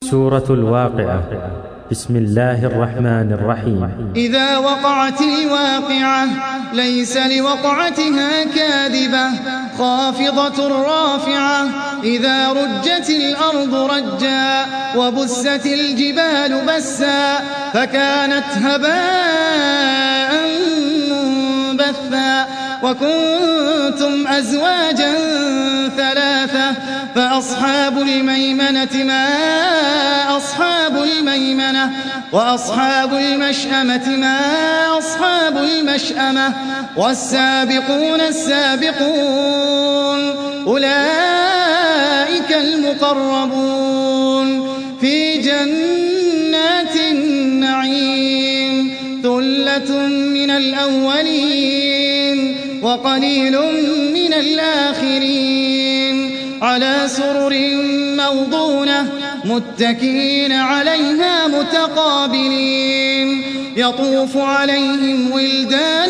سورة الواقعة. بسم الله الرحمن الرحيم. إذا وقعت الواقعة ليس لوقعتها كاذبة خافضة رافعة. إذا رجت الأرض رجا وبست الجبال بسا فكانت هباء منبثا وكنتم أزواجا ثلاثة فأصحاب الميمنة ما أصحاب الميمنة وأصحاب المشأمة ما أصحاب المشأمة والسابقون السابقون أولئك المقربون في جنات النعيم. ثلة من الأولين وقليل من الآخرين على سرر موضونة متكئين عليها متقابلين. يطوف عليهم ولدان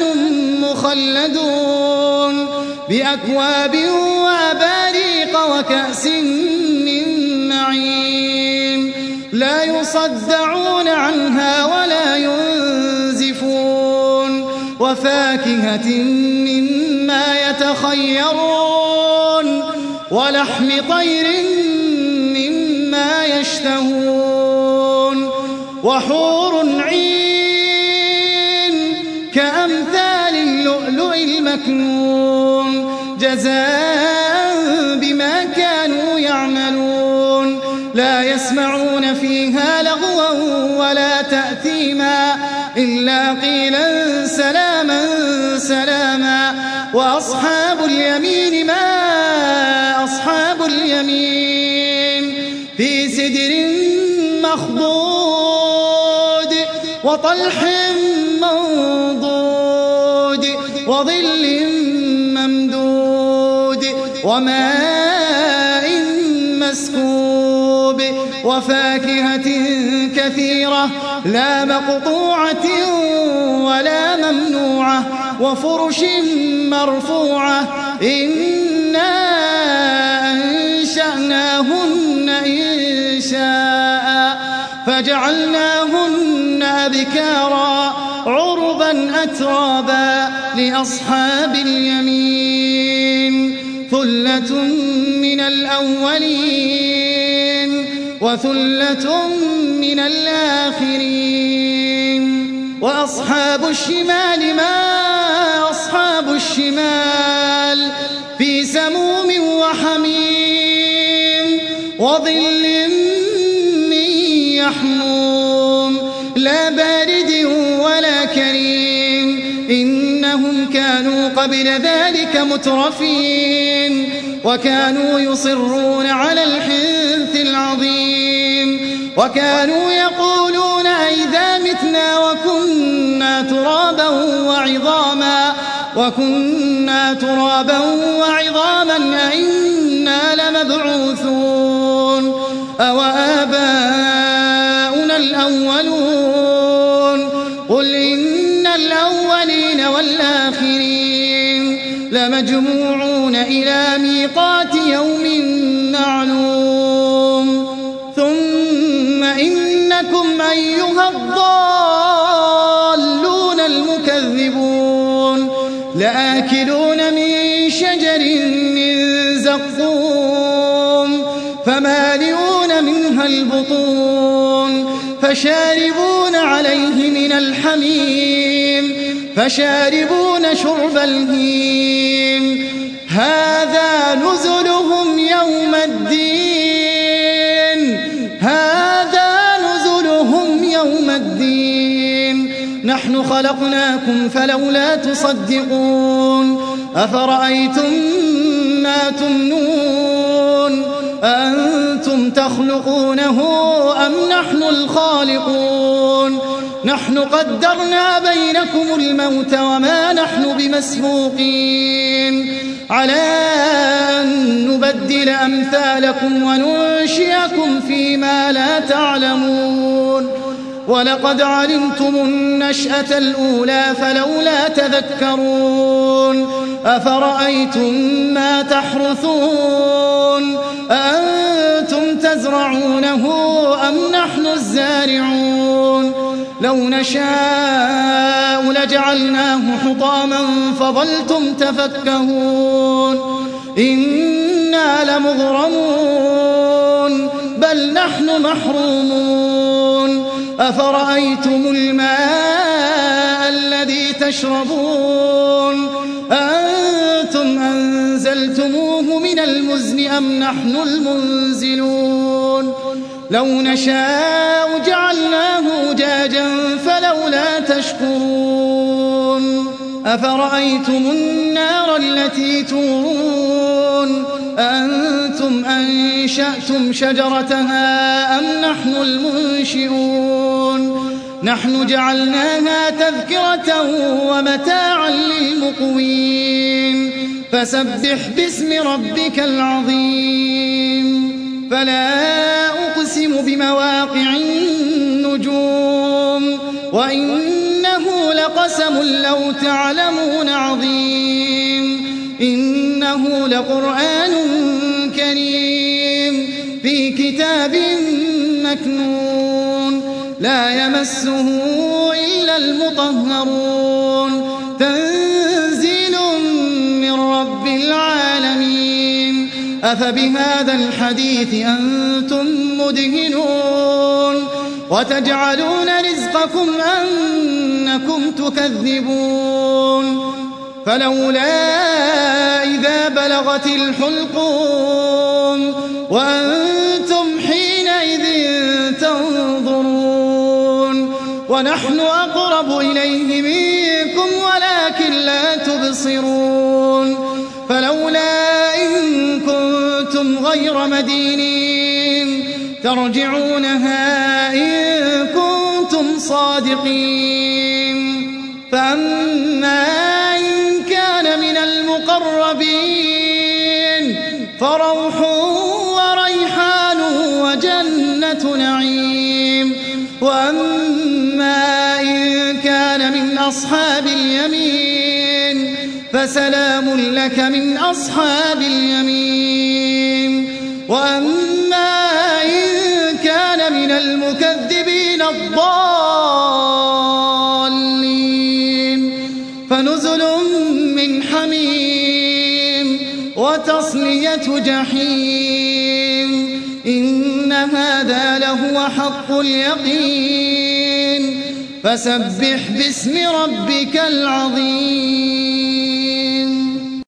مخلدون بأكواب وأباريق وكأس من معين لا يصدعون عنها ولا ينزفون وفاكهة مما يتخيرون ولحم طير مما يشتهون وحور عين كأمثال اللؤلؤ المكنون جزاء بما كانوا يعملون. لا يسمعون فيها لغوا ولا تأثيما إلا قيلا سلاما سلاما. وأصحاب اليمين ما أصحاب اليمين في سدر مخضود وطلح منضود وظل ممدود وماء مسكوب وفاكهة كثيرة لا مقطوعة ولا ممنوعة وفرش مرفوعة. إنا أنشأناهن إنشاء فجعلناهن أبكارا عربا أترابا لأصحاب اليمين. ثلة من الأولين وثلة من الآخرين. وأصحاب الشمال ما أصحاب الشمال في سموم وحميم وظل من يحموم لا بارد ولا كريم. إنهم كانوا قبل ذلك مترفين وكانوا يصرون على الحنث العظيم وكانوا يقولون أئذا متنا وكنا ترابا وعظاما أئنا لمبعوثون أو آباؤنا الأولون. قل إن الأولين والآخرين لمجموعون إلى ميقات يوم معلوم. ثم إنكم أيها الضالون المكذبون لآكلون من شجر من زقوم فمالئون منها البطون فشاربون عليه من الحميم فشاربون شرب الهيم. هذا نزلهم يوم الدين هذا نزلهم يوم الدين. نحن خلقناكم فلولا تصدقون. أفرأيتم ما تمنون أأنتم تخلقونه أم نحن الخالقون. نحن قدرنا بينكم الموت وما نحن بمسبوقين على أن نبدل أمثالكم وننشئكم فيما لا تعلمون. ولقد علمتم النشأة الأولى فلولا تذكرون. أفرأيتم ما تحرثون أأنتم تزرعون تزرعونه أم نحن الزارعون لو نشاء لجعلناه حطاما فظلتم تفكهون إنا لمغرمون بل نحن محرومون أفرأيتم الماء الذي تشربون أنتم أنزلتموه من المزن أم نحن المنزلون لو نشاء جعلناه أجاجا فلولا تشكرون أفرأيتم النار التي تورون أنتم أنشأتم شجرتها أم نحن المنشئون نحن جعلناها تذكرة ومتاعا للمقوين فسبح باسم ربك العظيم فلا أقسم بمواقع النجوم وإنه لقسم لو تعلمون عظيم إنه لقرآن كريم في كتاب مكنون لا يمسه إلا المطهرون تنزيل من رب العالمين أفبهذا الحديث أنتم مدهنون وتجعلون رزقكم أنكم تكذبون فلولا إذا بلغت الحلقوم وأنتم حينئذ تنظرون ونحن أقرب إليه منكم ولكن لا تبصرون فلولا إن كنتم غير مدينين ترجعونها إن كنتم صادقين فأما إن كان من المقربين فروح وريحان وجنة نعيم وأما إن كان من أصحاب اليمين فسلام لك من أصحاب اليمين وأما إن كان من المكذبين الضالين فنزل من حميم وتصلية جحيم إن هذا لهو حق اليقين فسبح باسم ربك العظيم